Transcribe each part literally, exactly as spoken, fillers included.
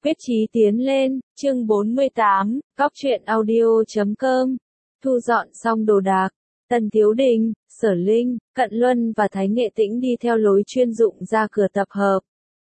Quyết chí tiến lên, chương bốn mươi tám, cóc truyện audio chấm com. Thu dọn xong đồ đạc, Tần Thiếu Đình, Sở Linh, Cận Luân và Thái Nghệ Tĩnh đi theo lối chuyên dụng ra cửa tập hợp.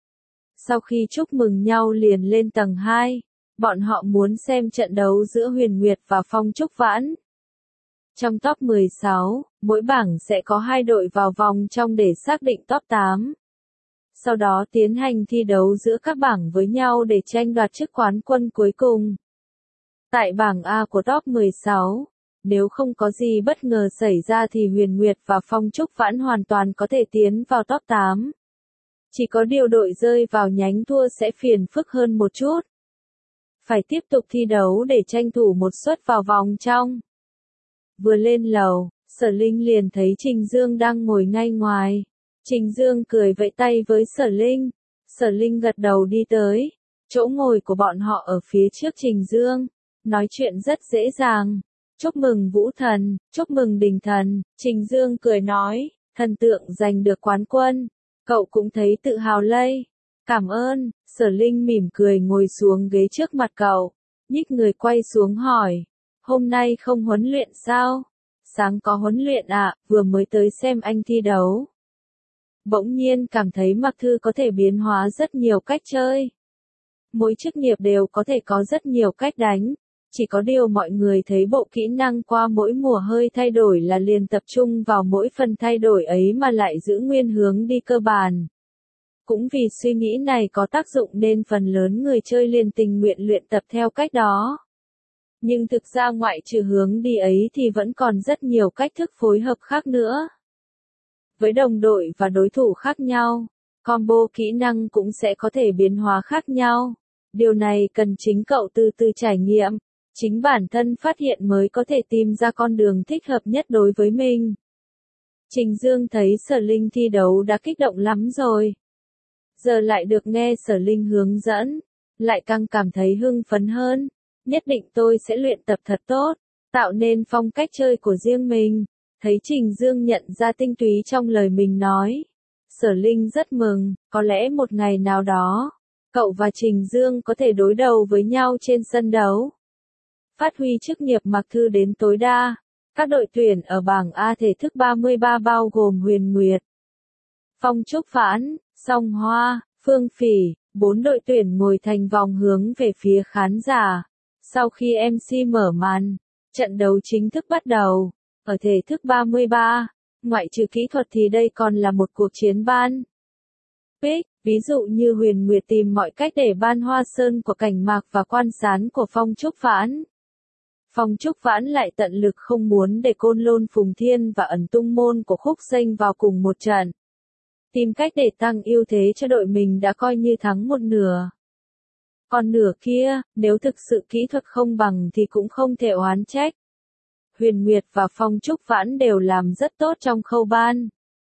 Sau khi chúc mừng nhau liền lên tầng hai, bọn họ muốn xem trận đấu giữa Huyền Nguyệt và Phong Trúc Vãn. Trong top mười sáu, mỗi bảng sẽ có hai đội vào vòng trong để xác định top tám. Sau đó tiến hành thi đấu giữa các bảng với nhau để tranh đoạt chức quán quân cuối cùng. Tại bảng A của top mười sáu, nếu không có gì bất ngờ xảy ra thì Huyền Nguyệt và Phong Trúc Vãn hoàn toàn có thể tiến vào top tám. Chỉ có điều đội rơi vào nhánh thua sẽ phiền phức hơn một chút. Phải tiếp tục thi đấu để tranh thủ một suất vào vòng trong. Vừa lên lầu, Sở Linh liền thấy Trình Dương đang ngồi ngay ngoài. Trình Dương cười vẫy tay với Sở Linh. Sở Linh gật đầu đi tới. Chỗ ngồi của bọn họ ở phía trước Trình Dương. Nói chuyện rất dễ dàng. Chúc mừng Vũ Thần, chúc mừng Đình Thần. Trình Dương cười nói, thần tượng giành được quán quân. Cậu cũng thấy tự hào lây. Cảm ơn. Sở Linh mỉm cười ngồi xuống ghế trước mặt cậu. Nhích người quay xuống hỏi. Hôm nay không huấn luyện sao? Sáng có huấn luyện ạ, à, vừa mới tới xem anh thi đấu. Bỗng nhiên cảm thấy Mặc Thư có thể biến hóa rất nhiều cách chơi. Mỗi chức nghiệp đều có thể có rất nhiều cách đánh. Chỉ có điều mọi người thấy bộ kỹ năng qua mỗi mùa hơi thay đổi là liền tập trung vào mỗi phần thay đổi ấy mà lại giữ nguyên hướng đi cơ bản. Cũng vì suy nghĩ này có tác dụng nên phần lớn người chơi liền tình nguyện luyện tập theo cách đó. Nhưng thực ra ngoại trừ hướng đi ấy thì vẫn còn rất nhiều cách thức phối hợp khác nữa. Với đồng đội và đối thủ khác nhau, combo kỹ năng cũng sẽ có thể biến hóa khác nhau. Điều này cần chính cậu từ từ trải nghiệm, chính bản thân phát hiện mới có thể tìm ra con đường thích hợp nhất đối với mình. Trình Dương thấy Sở Linh thi đấu đã kích động lắm rồi. Giờ lại được nghe Sở Linh hướng dẫn, lại càng cảm thấy hưng phấn hơn. Nhất định tôi sẽ luyện tập thật tốt, tạo nên phong cách chơi của riêng mình. Thấy Trình Dương nhận ra tinh túy trong lời mình nói. Sở Linh rất mừng, có lẽ một ngày nào đó, cậu và Trình Dương có thể đối đầu với nhau trên sân đấu. Phát huy chức nghiệp Mặc Thư đến tối đa. Các đội tuyển ở bảng A thể thức ba mươi ba bao gồm Huyền Nguyệt, Phong Trúc Vãn, Song Hoa, Phương Phỉ, bốn đội tuyển ngồi thành vòng hướng về phía khán giả. Sau khi em xê mở màn, trận đấu chính thức bắt đầu. Ở thể thức ba mươi ba, ngoại trừ kỹ thuật thì đây còn là một cuộc chiến ban. Pick, ví dụ như Huyền Nguyệt tìm mọi cách để ban Hoa Sơn của Cảnh Mạc và Quan Sán của Phong Trúc Vãn. Phong Trúc Vãn lại tận lực không muốn để Côn Lôn Phùng Thiên và Ẩn Tung Môn của Khúc Xanh vào cùng một trận. Tìm cách để tăng ưu thế cho đội mình đã coi như thắng một nửa. Còn nửa kia, nếu thực sự kỹ thuật không bằng thì cũng không thể oán trách. Huyền Nguyệt và Phong Trúc Vãn đều làm rất tốt trong khâu ban.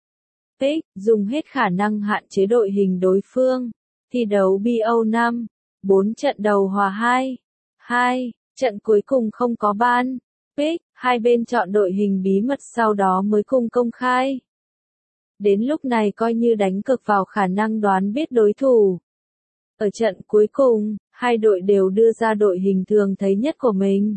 Pick, dùng hết khả năng hạn chế đội hình đối phương. Thi đấu bê o năm, bốn trận đầu hòa hai, hai, trận cuối cùng không có ban. Pick, hai bên chọn đội hình bí mật sau đó mới cùng công khai. Đến lúc này coi như đánh cược vào khả năng đoán biết đối thủ. Ở trận cuối cùng, hai đội đều đưa ra đội hình thường thấy nhất của mình.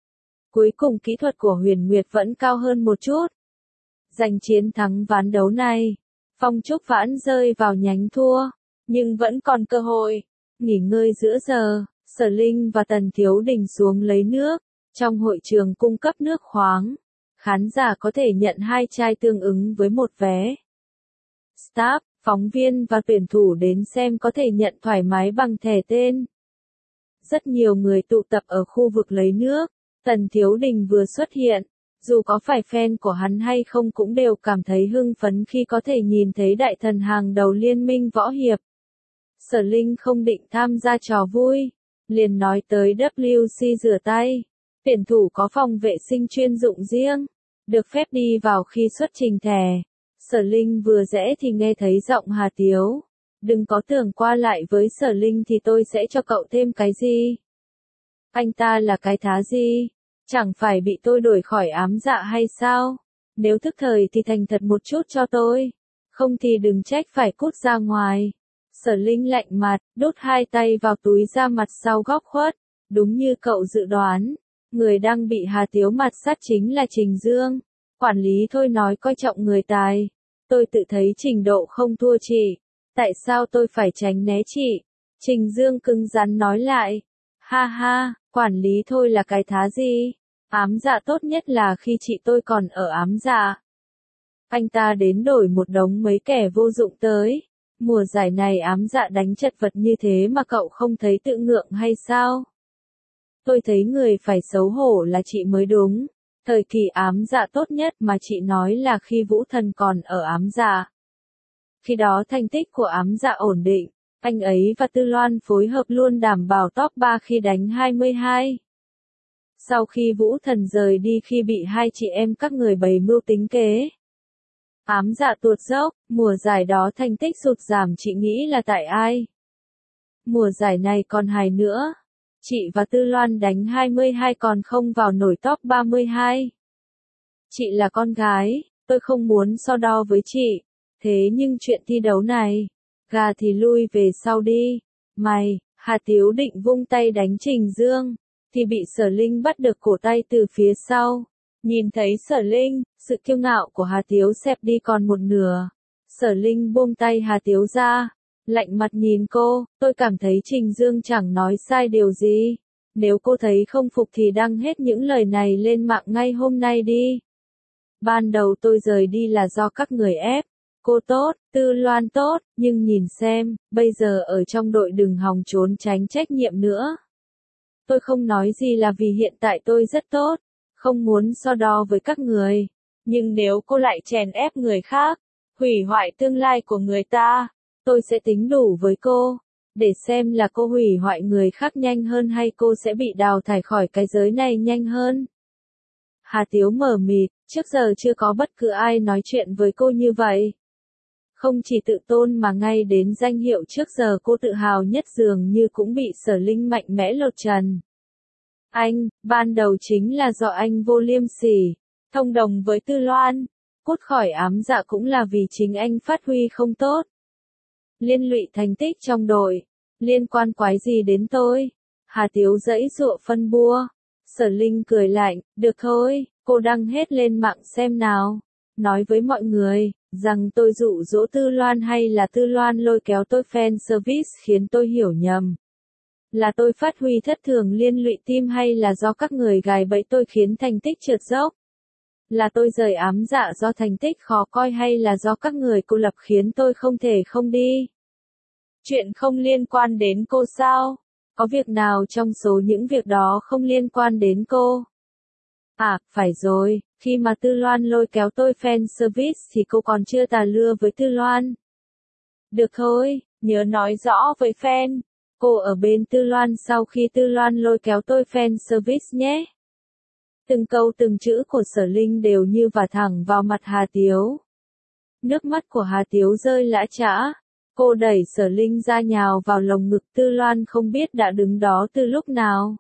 Cuối cùng kỹ thuật của Huyền Nguyệt vẫn cao hơn một chút. Giành chiến thắng ván đấu này, Phong Trúc Vãn rơi vào nhánh thua, nhưng vẫn còn cơ hội. Nghỉ ngơi giữa giờ, Sở Linh và Tần Thiếu Đình xuống lấy nước. Trong hội trường cung cấp nước khoáng, khán giả có thể nhận hai chai tương ứng với một vé. Staff, phóng viên và tuyển thủ đến xem có thể nhận thoải mái bằng thẻ tên. Rất nhiều người tụ tập ở khu vực lấy nước. Tần Thiếu Đình vừa xuất hiện, dù có phải fan của hắn hay không cũng đều cảm thấy hưng phấn khi có thể nhìn thấy đại thần hàng đầu liên minh võ hiệp. Sở Linh không định tham gia trò vui, liền nói tới vê kép xê rửa tay. Tuyển thủ có phòng vệ sinh chuyên dụng riêng, được phép đi vào khi xuất trình thẻ. Sở Linh vừa rẽ thì nghe thấy giọng Hà Tiếu. Đừng có tưởng qua lại với Sở Linh thì tôi sẽ cho cậu thêm cái gì. Anh ta là cái thá gì? Chẳng phải bị tôi đuổi khỏi ám dạ hay sao? Nếu thức thời thì thành thật một chút cho tôi. Không thì đừng trách phải cút ra ngoài. Sở Linh lạnh mặt, đút hai tay vào túi ra mặt sau góc khuất. Đúng như cậu dự đoán, người đang bị Hà Tiếu mặt sát chính là Trình Dương. Quản lý thôi nói coi trọng người tài. Tôi tự thấy trình độ không thua chị. Tại sao tôi phải tránh né chị? Trình Dương cứng rắn nói lại. Ha ha, quản lý thôi là cái thá gì? Ám dạ tốt nhất là khi chị tôi còn ở ám dạ. Anh ta đến đổi một đống mấy kẻ vô dụng tới. Mùa giải này ám dạ đánh chật vật như thế mà cậu không thấy tự ngượng hay sao? Tôi thấy người phải xấu hổ là chị mới đúng. Thời kỳ ám dạ tốt nhất mà chị nói là khi Vũ Thần còn ở ám dạ. Khi đó thành tích của ám dạ ổn định, anh ấy và Tư Loan phối hợp luôn đảm bảo top ba khi đánh hai mươi hai. Sau khi Vũ Thần rời đi khi bị hai chị em các người bày mưu tính kế, ám dạ tuột dốc, mùa giải đó thành tích sụt giảm chị nghĩ là tại ai? Mùa giải này còn hài nữa. Chị và Tư Loan đánh hai mươi hai còn không vào nổi top ba mươi hai. Chị là con gái, tôi không muốn so đo với chị. Thế nhưng chuyện thi đấu này, gà thì lui về sau đi. Mày, Hà Tiếu định vung tay đánh Trình Dương, thì bị Sở Linh bắt được cổ tay từ phía sau. Nhìn thấy Sở Linh, sự kiêu ngạo của Hà Tiếu xẹp đi còn một nửa. Sở Linh buông tay Hà Tiếu ra, lạnh mặt nhìn cô, tôi cảm thấy Trình Dương chẳng nói sai điều gì. Nếu cô thấy không phục thì đăng hết những lời này lên mạng ngay hôm nay đi. Ban đầu tôi rời đi là do các người ép. Cô tốt, Tư Loan tốt, nhưng nhìn xem, bây giờ ở trong đội đừng hòng trốn tránh trách nhiệm nữa. Tôi không nói gì là vì hiện tại tôi rất tốt, không muốn so đo với các người. Nhưng nếu cô lại chèn ép người khác, hủy hoại tương lai của người ta, tôi sẽ tính đủ với cô, để xem là cô hủy hoại người khác nhanh hơn hay cô sẽ bị đào thải khỏi cái giới này nhanh hơn. Hà Tiếu mờ mịt, trước giờ chưa có bất cứ ai nói chuyện với cô như vậy. Không chỉ tự tôn mà ngay đến danh hiệu trước giờ cô tự hào nhất dường như cũng bị Sở Linh mạnh mẽ lột trần. Anh, ban đầu chính là do anh vô liêm sỉ, thông đồng với Tư Loan, cút khỏi ám dạ cũng là vì chính anh phát huy không tốt. Liên lụy thành tích trong đội, liên quan quái gì đến tôi? Hà Tiếu giãy giụa phân bua. Sở Linh cười lạnh, được thôi, cô đăng hết lên mạng xem nào. Nói với mọi người, rằng tôi dụ dỗ Tư Loan hay là Tư Loan lôi kéo tôi fan service khiến tôi hiểu nhầm. Là tôi phát huy thất thường liên lụy team hay là do các người gài bẫy tôi khiến thành tích trượt dốc? Là tôi rời ám dạ do thành tích khó coi hay là do các người cô lập khiến tôi không thể không đi? Chuyện không liên quan đến cô sao? Có việc nào trong số những việc đó không liên quan đến cô? À, phải rồi, khi mà Tư Loan lôi kéo tôi fan service thì cô còn chưa tà lưa với Tư Loan. Được thôi, nhớ nói rõ với fan. Cô ở bên Tư Loan sau khi Tư Loan lôi kéo tôi fan service nhé. Từng câu từng chữ của Sở Linh đều như vả thẳng vào mặt Hà Tiếu. Nước mắt của Hà Tiếu rơi lã chã. Cô đẩy Sở Linh ra nhào vào lồng ngực Tư Loan không biết đã đứng đó từ lúc nào.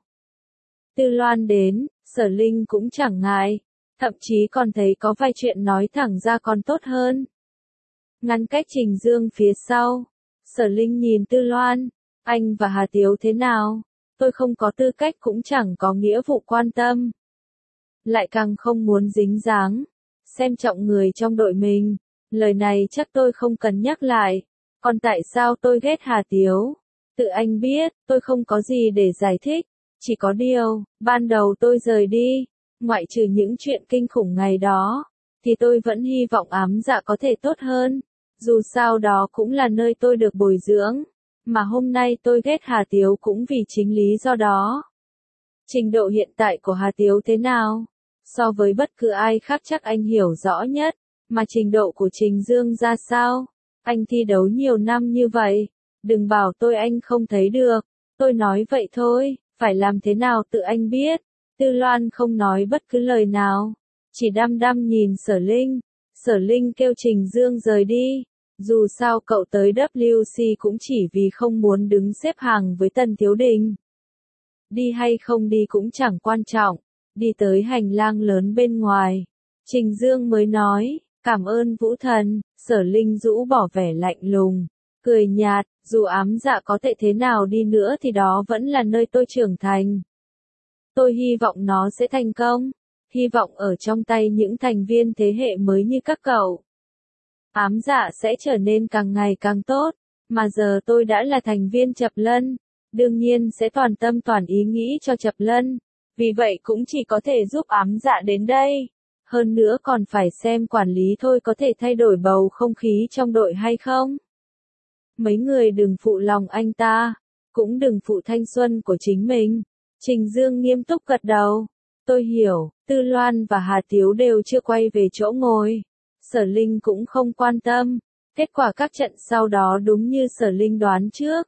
Tư Loan đến, Sở Linh cũng chẳng ngại, thậm chí còn thấy có vài chuyện nói thẳng ra còn tốt hơn. Ngăn cách Trình Dương phía sau, Sở Linh nhìn Tư Loan, anh và Hà Tiếu thế nào? Tôi không có tư cách cũng chẳng có nghĩa vụ quan tâm. Lại càng không muốn dính dáng, xem trọng người trong đội mình, lời này chắc tôi không cần nhắc lại. Còn tại sao tôi ghét Hà Tiếu? Tự anh biết, tôi không có gì để giải thích. Chỉ có điều, ban đầu tôi rời đi, ngoại trừ những chuyện kinh khủng ngày đó, thì tôi vẫn hy vọng ám dạ có thể tốt hơn. Dù sao đó cũng là nơi tôi được bồi dưỡng. Mà hôm nay tôi ghét Hà Tiếu cũng vì chính lý do đó. Trình độ hiện tại của Hà Tiếu thế nào? So với bất cứ ai khác chắc anh hiểu rõ nhất. Mà trình độ của Trình Dương ra sao? Anh thi đấu nhiều năm như vậy. Đừng bảo tôi anh không thấy được. Tôi nói vậy thôi, phải làm thế nào tự anh biết. Tư Loan không nói bất cứ lời nào. Chỉ đăm đăm nhìn Sở Linh. Sở Linh kêu Trình Dương rời đi. Dù sao cậu tới W C cũng chỉ vì không muốn đứng xếp hàng với Tần Thiếu Đình. Đi hay không đi cũng chẳng quan trọng. Đi tới hành lang lớn bên ngoài. Trình Dương mới nói, cảm ơn Vũ Thần. Sở Linh rũ bỏ vẻ lạnh lùng. cười nhạt, dù ám dạ có tệ thế nào đi nữa thì đó vẫn là nơi tôi trưởng thành. Tôi hy vọng nó sẽ thành công, hy vọng ở trong tay những thành viên thế hệ mới như các cậu. Ám dạ sẽ trở nên càng ngày càng tốt, mà giờ tôi đã là thành viên Chập Lân, đương nhiên sẽ toàn tâm toàn ý nghĩ cho Chập Lân, vì vậy cũng chỉ có thể giúp ám dạ đến đây. Hơn nữa còn phải xem quản lý thôi có thể thay đổi bầu không khí trong đội hay không. Mấy người đừng phụ lòng anh ta, cũng đừng phụ thanh xuân của chính mình. Trình Dương nghiêm túc gật đầu. Tôi hiểu, Tư Loan và Hà Tiếu đều chưa quay về chỗ ngồi. Sở Linh cũng không quan tâm. Kết quả các trận sau đó đúng như Sở Linh đoán trước.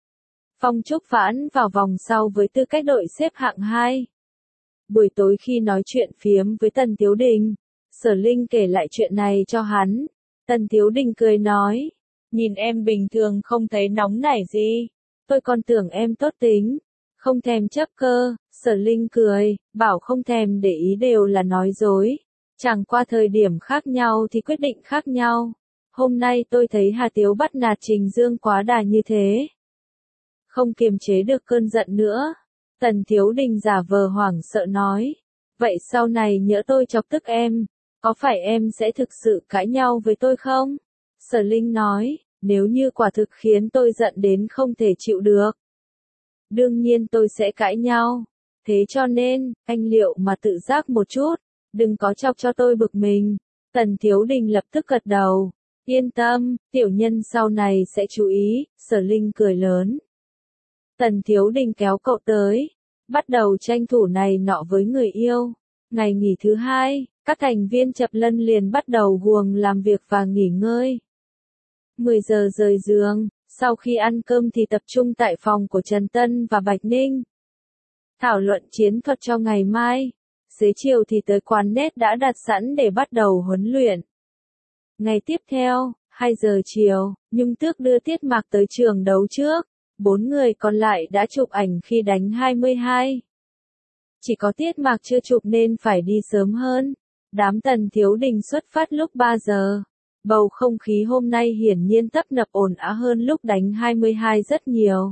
Phong Trúc vãn vào vòng sau với tư cách đội xếp hạng hai. Buổi tối khi nói chuyện phiếm với Tần Tiếu Đình, Sở Linh kể lại chuyện này cho hắn. Tần Tiếu Đình cười nói, nhìn em bình thường không thấy nóng nảy gì. Tôi còn tưởng em tốt tính, không thèm chấp cơ. Sở Linh cười, bảo không thèm để ý đều là nói dối. Chẳng qua thời điểm khác nhau thì quyết định khác nhau. Hôm nay tôi thấy Hà Tiếu bắt nạt Trình Dương quá đà như thế. Không kiềm chế được cơn giận nữa. Tần Tiếu Đình giả vờ hoảng sợ nói. Vậy sau này nhỡ tôi chọc tức em, có phải em sẽ thực sự cãi nhau với tôi không? Sở Linh nói, nếu như quả thực khiến tôi giận đến không thể chịu được. Đương nhiên tôi sẽ cãi nhau. Thế cho nên, anh liệu mà tự giác một chút, đừng có chọc cho tôi bực mình. Tần Tiếu Đình lập tức gật đầu. Yên tâm, tiểu nhân sau này sẽ chú ý. Sở Linh cười lớn. Tần Tiếu Đình kéo cậu tới, bắt đầu tranh thủ này nọ với người yêu. Ngày nghỉ thứ hai, các thành viên Chập Lân liền bắt đầu guồng làm việc và nghỉ ngơi. mười giờ rời giường, sau khi ăn cơm thì tập trung tại phòng của Trần Tân và Bạch Ninh. Thảo luận chiến thuật cho ngày mai. Xế chiều thì tới quán nét đã đặt sẵn để bắt đầu huấn luyện. Ngày tiếp theo, hai giờ chiều, Nhung Tước đưa Tiết Mạc tới trường đấu trước. Bốn người còn lại đã chụp ảnh khi đánh hai mươi hai. Chỉ có Tiết Mạc chưa chụp nên phải đi sớm hơn. Đám Tần Tiếu Đình xuất phát lúc ba giờ. Bầu không khí hôm nay hiển nhiên tấp nập ồn ào hơn lúc đánh hai mươi hai rất nhiều.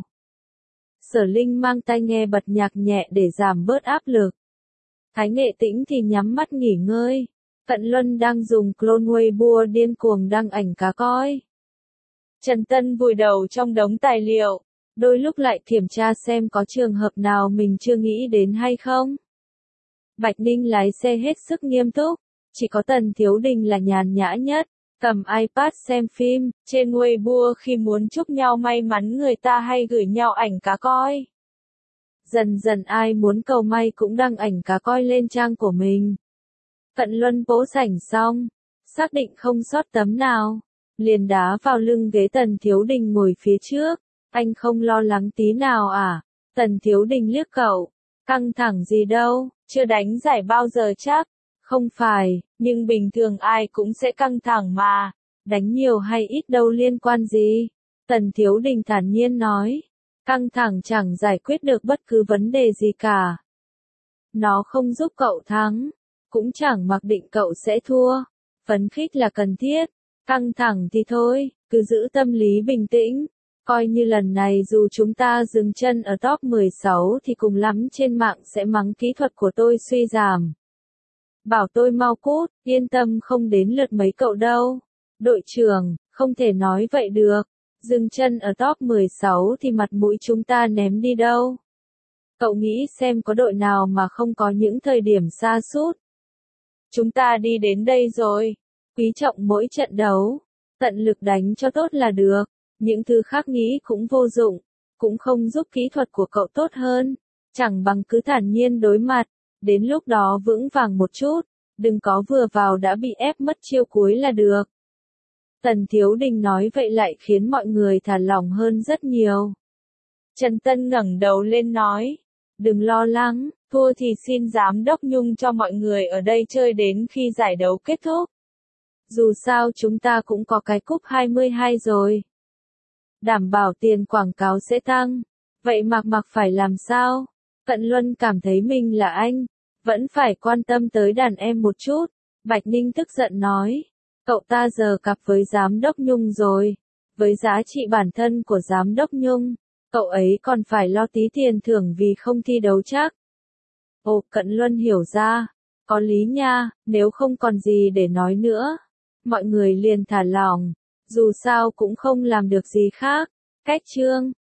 Sở Linh mang tai nghe bật nhạc nhẹ để giảm bớt áp lực. Thái Nghệ Tĩnh thì nhắm mắt nghỉ ngơi. Cận Luân đang dùng clone Weibo điên cuồng đăng ảnh cá coi. Trần Tân vùi đầu trong đống tài liệu, đôi lúc lại kiểm tra xem có trường hợp nào mình chưa nghĩ đến hay không. Bạch Ninh lái xe hết sức nghiêm túc, chỉ có Tần Tiếu Đình là nhàn nhã nhất, cầm iPad xem phim. Trên Weibo khi muốn chúc nhau may mắn người ta hay gửi nhau ảnh cá coi. Dần dần ai muốn cầu may cũng đăng ảnh cá coi lên trang của mình. Cận Luân vỗ sảnh xong, xác định không sót tấm nào, liền đá vào lưng ghế Tần Tiếu Đình ngồi phía trước. Anh không lo lắng tí nào à? Tần Tiếu Đình liếc cậu. Căng thẳng gì đâu, chưa đánh giải bao giờ chắc. Không phải, nhưng bình thường ai cũng sẽ căng thẳng mà. Đánh nhiều hay ít đâu liên quan gì. Tần Tiếu Đình thản nhiên nói. Căng thẳng chẳng giải quyết được bất cứ vấn đề gì cả. Nó không giúp cậu thắng, cũng chẳng mặc định cậu sẽ thua. Phấn khích là cần thiết, căng thẳng thì thôi, cứ giữ tâm lý bình tĩnh. Coi như lần này dù chúng ta dừng chân ở top mười sáu thì cùng lắm trên mạng sẽ mắng kỹ thuật của tôi suy giảm. Bảo tôi mau cút, yên tâm không đến lượt mấy cậu đâu. Đội trưởng, không thể nói vậy được. Dừng chân ở top mười sáu thì mặt mũi chúng ta ném đi đâu. Cậu nghĩ xem có đội nào mà không có những thời điểm sa sút. Chúng ta đi đến đây rồi. Quý trọng mỗi trận đấu. Tận lực đánh cho tốt là được. Những thứ khác nghĩ cũng vô dụng. Cũng không giúp kỹ thuật của cậu tốt hơn. Chẳng bằng cứ thản nhiên đối mặt. Đến lúc đó vững vàng một chút. Đừng có vừa vào đã bị ép mất chiêu cuối là được. Tần Tiếu Đình nói vậy lại khiến mọi người thả lỏng hơn rất nhiều. Trần Tân ngẩng đầu lên nói. Đừng lo lắng, thua thì xin giám đốc Nhung cho mọi người ở đây chơi đến khi giải đấu kết thúc. Dù sao chúng ta cũng có cái cúp hai mươi hai rồi. Đảm bảo tiền quảng cáo sẽ tăng. Vậy Mạc Mạc phải làm sao? Cận Luân cảm thấy mình là anh. Vẫn phải quan tâm tới đàn em một chút. Bạch Ninh tức giận nói. Cậu ta giờ cặp với giám đốc Nhung rồi. Với giá trị bản thân của giám đốc Nhung, cậu ấy còn phải lo tí tiền thưởng vì không thi đấu chắc. Ồ, Cận Luân hiểu ra. Có lý nha, nếu không còn gì để nói nữa. Mọi người liền thả lỏng. Dù sao cũng không làm được gì khác. Cách chương